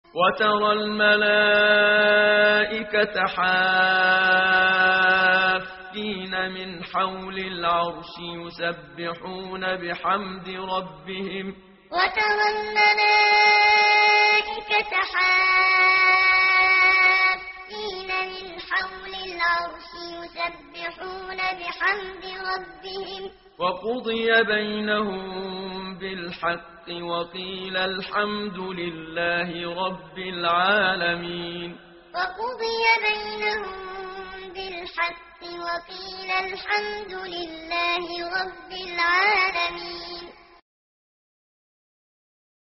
وترى الملائكة حافين من حول العرش يسبحون بحمد ربهم وترى الملائكة حافين من حول العرش يسبحون بحمد ربهم وقضي بينهم بالحق وقيل الحمد لله رب العالمين وقضي بينهم بالحق وقيل الحمد لله رب العالمين